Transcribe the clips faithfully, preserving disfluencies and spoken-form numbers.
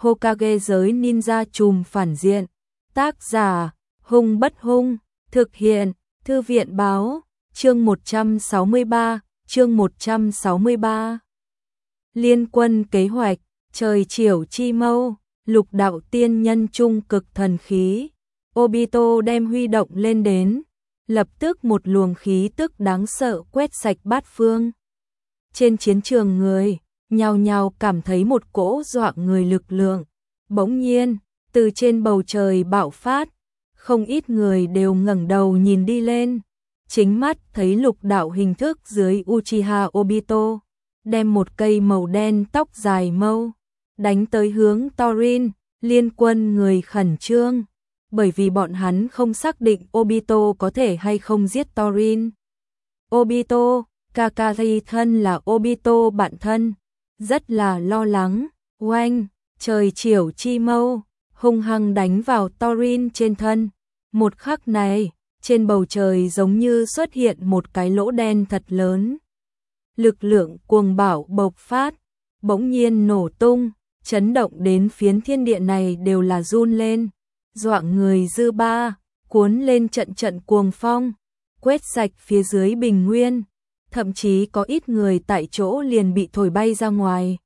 Hokage giới ninja trùm phản diện. Tác giả, Hung Bất Hung, thực hiện, Thư viện báo, chương một trăm sáu mươi ba, chương một trăm sáu mươi ba. Liên quân kế hoạch, trời chiều chi mâu, lục đạo tiên nhân trung cực thần khí. Obito đem huy động lên đến, lập tức một luồng khí tức đáng sợ quét sạch bát phương. Trên chiến trường người, nhao nhao cảm thấy một cỗ dọa người lực lượng. Bỗng nhiên, từ trên bầu trời bạo phát, không ít người đều ngẩng đầu nhìn đi lên. Chính mắt thấy lục đạo hình thức dưới Uchiha Obito, đem một cây màu đen tóc dài mâu, đánh tới hướng Torin. Liên quân người khẩn trương, bởi vì bọn hắn không xác định Obito có thể hay không giết Torin. Obito, Kakashi thân là Obito bạn thân, rất là lo lắng. Oanh, trời chiều chi mâu, hung hăng đánh vào Torin trên thân. Một khắc này, trên bầu trời giống như xuất hiện một cái lỗ đen thật lớn. Lực lượng cuồng bạo bộc phát, bỗng nhiên nổ tung, chấn động đến phiến thiên địa này đều là run lên. Dọa người dư ba, cuốn lên trận trận cuồng phong, quét sạch phía dưới bình nguyên. Thậm chí có ít người tại chỗ liền bị thổi bay ra ngoài.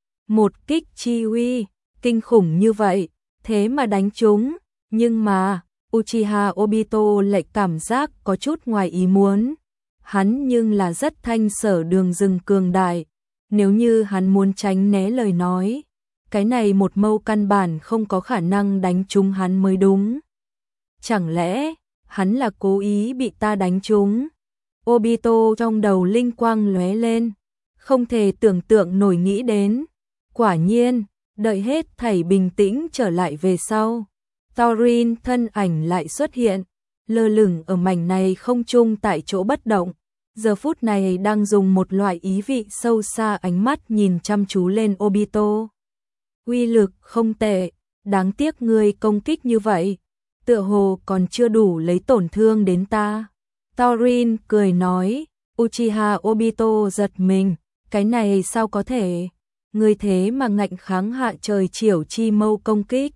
Một kích chi uy, kinh khủng như vậy, thế mà đánh trúng. Nhưng mà, Uchiha Obito lại cảm giác có chút ngoài ý muốn. Hắn nhưng là rất thanh sở đường rừng cường đại. Nếu như hắn muốn tránh né lời nói, cái này một mâu căn bản không có khả năng đánh trúng hắn mới đúng. Chẳng lẽ, hắn là cố ý bị ta đánh trúng? Obito trong đầu linh quang lóe lên, không thể tưởng tượng nổi nghĩ đến. Quả nhiên, đợi hết thảy bình tĩnh trở lại về sau, Torin thân ảnh lại xuất hiện, lơ lửng ở mảnh này không trung tại chỗ bất động. Giờ phút này đang dùng một loại ý vị sâu xa ánh mắt nhìn chăm chú lên Obito. Uy lực không tệ, đáng tiếc ngươi công kích như vậy, tựa hồ còn chưa đủ lấy tổn thương đến ta. Torin cười nói. Uchiha Obito giật mình, cái này sao có thể, ngươi thế mà ngạnh kháng hạ trời chiều chi mâu công kích.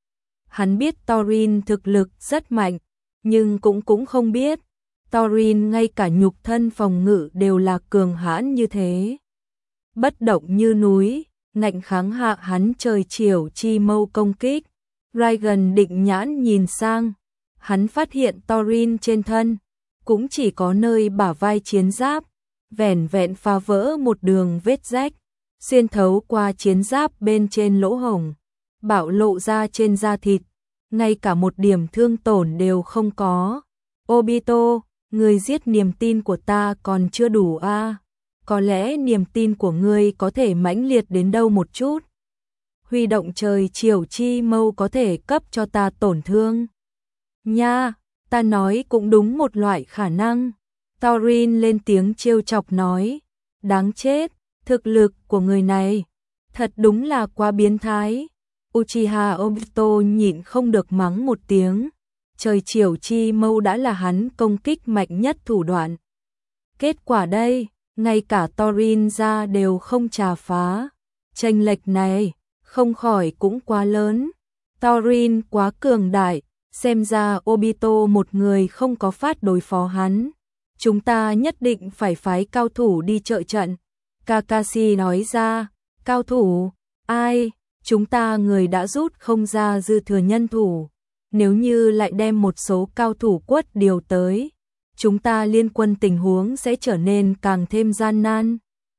Hắn biết Torin thực lực rất mạnh, nhưng cũng cũng không biết, Torin ngay cả nhục thân phòng ngự đều là cường hãn như thế. Bất động như núi, ngạnh kháng hạ hắn trời chiều chi mâu công kích. Raigan định nhãn nhìn sang, hắn phát hiện Torin trên thân cũng chỉ có nơi bả vai chiến giáp, vẻn vẹn phá vỡ một đường vết rách, xuyên thấu qua chiến giáp bên trên lỗ hổng, bạo lộ ra trên da thịt, ngay cả một điểm thương tổn đều không có. Obito, người giết niềm tin của ta còn chưa đủ a? À? Có lẽ niềm tin của ngươi có thể mãnh liệt đến đâu một chút. Huy động trời chiều chi mâu có thể cấp cho ta tổn thương. Nha, ta nói cũng đúng một loại khả năng. Torin lên tiếng trêu chọc nói. Đáng chết, thực lực của người này thật đúng là quá biến thái. Uchiha Obito nhịn không được mắng một tiếng. Trời chiều chi mâu đã là hắn công kích mạnh nhất thủ đoạn. Kết quả đây, ngay cả Torin ra đều không trà phá. Chênh lệch này, không khỏi cũng quá lớn. Torin quá cường đại, xem ra Obito một người không có phát đối phó hắn. Chúng ta nhất định phải phái cao thủ đi trợ trận. Kakashi nói ra. Cao thủ? Ai? Chúng ta người đã rút không ra dư thừa nhân thủ. Nếu như lại đem một số cao thủ quất điều tới, chúng ta liên quân tình huống sẽ trở nên càng thêm gian nan.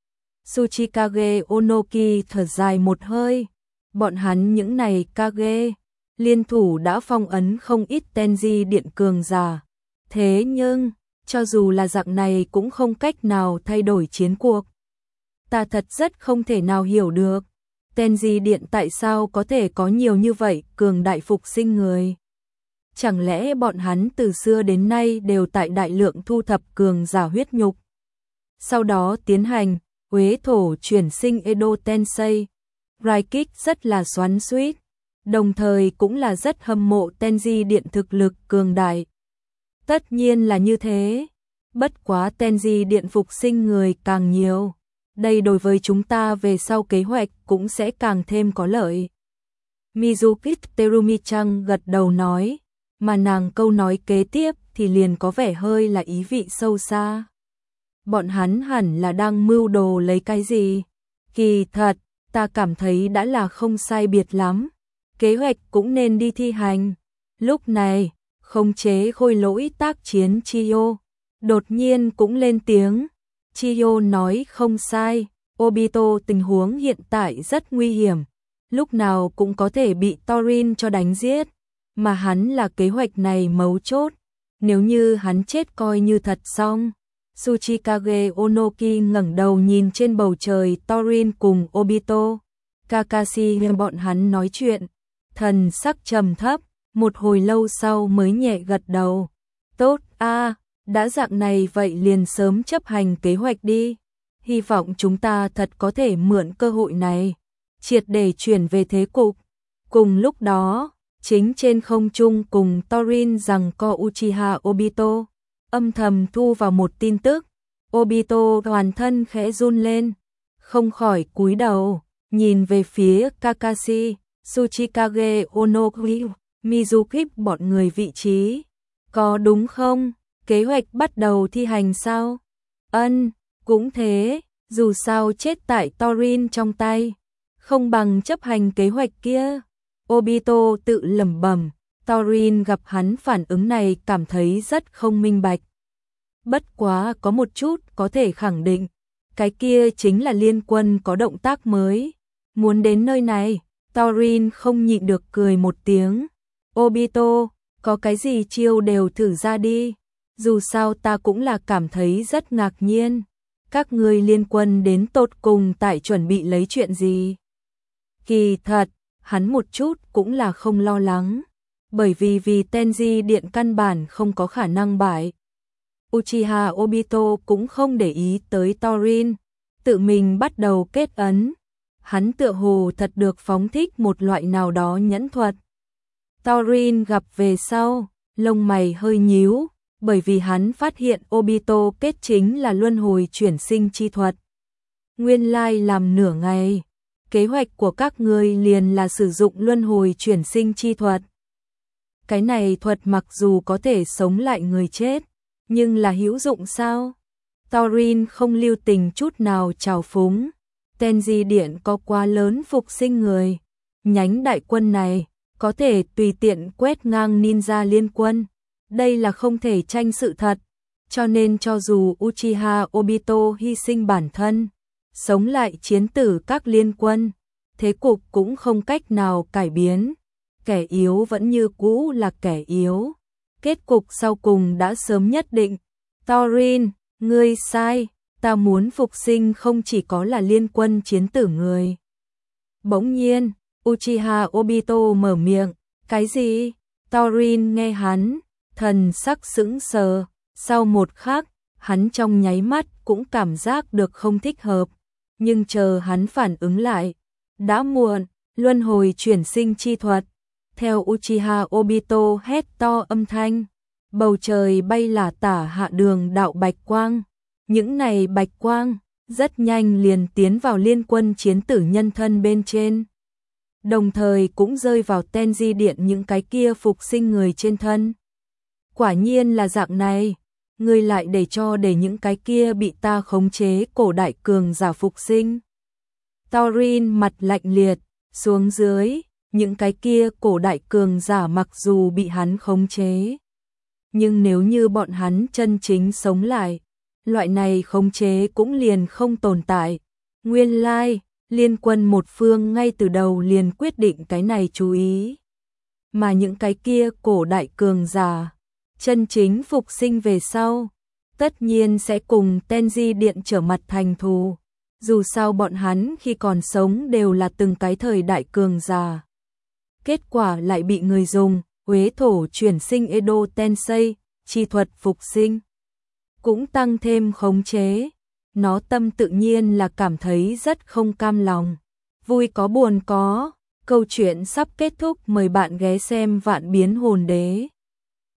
Tsuchikage Onoki thở dài một hơi. Bọn hắn những này Kage, liên thủ đã phong ấn không ít Tenji điện cường giả. Thế nhưng, cho dù là dạng này cũng không cách nào thay đổi chiến cuộc. Ta thật rất không thể nào hiểu được, Tenji điện tại sao có thể có nhiều như vậy cường đại phục sinh người. Chẳng lẽ bọn hắn từ xưa đến nay đều tại đại lượng thu thập cường giả huyết nhục, sau đó tiến hành uế thổ chuyển sinh Edo Tensei. Raikik rất là xoắn xuýt, đồng thời cũng là rất hâm mộ Tenji điện thực lực cường đại. Tất nhiên là như thế, bất quá Tenji điện phục sinh người càng nhiều, đây đối với chúng ta về sau kế hoạch cũng sẽ càng thêm có lợi. Mizukit Terumi-chan gật đầu nói, mà nàng câu nói kế tiếp thì liền có vẻ hơi là ý vị sâu xa. Bọn hắn hẳn là đang mưu đồ lấy cái gì? Kỳ thật, ta cảm thấy đã là không sai biệt lắm. Kế hoạch cũng nên đi thi hành. Lúc này, khống chế khôi lỗi tác chiến Chiyo đột nhiên cũng lên tiếng. Chiyo nói không sai, Obito tình huống hiện tại rất nguy hiểm, lúc nào cũng có thể bị Torin cho đánh giết, mà hắn là kế hoạch này mấu chốt, nếu như hắn chết coi như thật xong. Tsuchikage Onoki ngẩng đầu nhìn trên bầu trời Torin cùng Obito, Kakashi nghe bọn hắn nói chuyện, thần sắc trầm thấp, một hồi lâu sau mới nhẹ gật đầu. Tốt a, đã dạng này vậy liền sớm chấp hành kế hoạch đi. Hy vọng chúng ta thật có thể mượn cơ hội này, triệt để chuyển về thế cục. Cùng lúc đó, chính trên không trung cùng Torin rằng co Uchiha Obito, âm thầm thu vào một tin tức. Obito toàn thân khẽ run lên, không khỏi cúi đầu, nhìn về phía Kakashi, Tsuchikage Onoki, Mizukip bọn người vị trí. Có đúng không? Kế hoạch bắt đầu thi hành sao? Ân, cũng thế, dù sao chết tại Torin trong tay, không bằng chấp hành kế hoạch kia. Obito tự lẩm bẩm, Torin gặp hắn phản ứng này cảm thấy rất không minh bạch. Bất quá có một chút có thể khẳng định, cái kia chính là liên quân có động tác mới. Muốn đến nơi này, Torin không nhịn được cười một tiếng. Obito, có cái gì chiêu đều thử ra đi. Dù sao ta cũng là cảm thấy rất ngạc nhiên. Các ngươi liên quân đến tột cùng tại chuẩn bị lấy chuyện gì? Kỳ thật, hắn một chút cũng là không lo lắng. Bởi vì vì Tenji Điện căn bản không có khả năng bại. Uchiha Obito cũng không để ý tới Torin, tự mình bắt đầu kết ấn. Hắn tựa hồ thật được phóng thích một loại nào đó nhẫn thuật. Torin gặp về sau, lông mày hơi nhíu, bởi vì hắn phát hiện Obito kết chính là luân hồi chuyển sinh chi thuật. Nguyên lai làm nửa ngày, kế hoạch của các ngươi liền là sử dụng luân hồi chuyển sinh chi thuật. Cái này thuật mặc dù có thể sống lại người chết, nhưng là hữu dụng sao? Torin không lưu tình chút nào trào phúng. Tenji Điện có quá lớn phục sinh người. Nhánh đại quân này có thể tùy tiện quét ngang ninja liên quân. Đây là không thể tranh sự thật. Cho nên cho dù Uchiha Obito hy sinh bản thân, sống lại chiến tử các liên quân, thế cục cũng không cách nào cải biến. Kẻ yếu vẫn như cũ là kẻ yếu. Kết cục sau cùng đã sớm nhất định. Torin, ngươi sai, ta muốn phục sinh không chỉ có là liên quân chiến tử người. Bỗng nhiên, Uchiha Obito mở miệng, cái gì? Torin nghe hắn, thần sắc sững sờ, sau một khắc, hắn trong nháy mắt cũng cảm giác được không thích hợp, nhưng chờ hắn phản ứng lại, đã muộn. Luân hồi chuyển sinh chi thuật. Theo Uchiha Obito hét to âm thanh, bầu trời bay là tả hạ đường đạo bạch quang. Những này bạch quang rất nhanh liền tiến vào liên quân chiến tử nhân thân bên trên, đồng thời cũng rơi vào Tenji Điện những cái kia phục sinh người trên thân. Quả nhiên là dạng này, ngươi lại để cho để những cái kia bị ta khống chế cổ đại cường giả phục sinh. Torin mặt lạnh liệt, xuống dưới, những cái kia cổ đại cường giả mặc dù bị hắn khống chế, nhưng nếu như bọn hắn chân chính sống lại, loại này khống chế cũng liền không tồn tại. Nguyên lai, liên quân một phương ngay từ đầu liền quyết định cái này chú ý. Mà những cái kia cổ đại cường giả, chân chính phục sinh về sau, tất nhiên sẽ cùng Tenji Điện trở mặt thành thù. Dù sao bọn hắn khi còn sống đều là từng cái thời đại cường giả. Kết quả lại bị người dùng Uế thổ chuyển sinh Edo Tensei, chi thuật phục sinh, cũng tăng thêm khống chế. Nó tâm tự nhiên là cảm thấy rất không cam lòng. Vui có buồn có, câu chuyện sắp kết thúc, mời bạn ghé xem Vạn Biến Hồn Đế.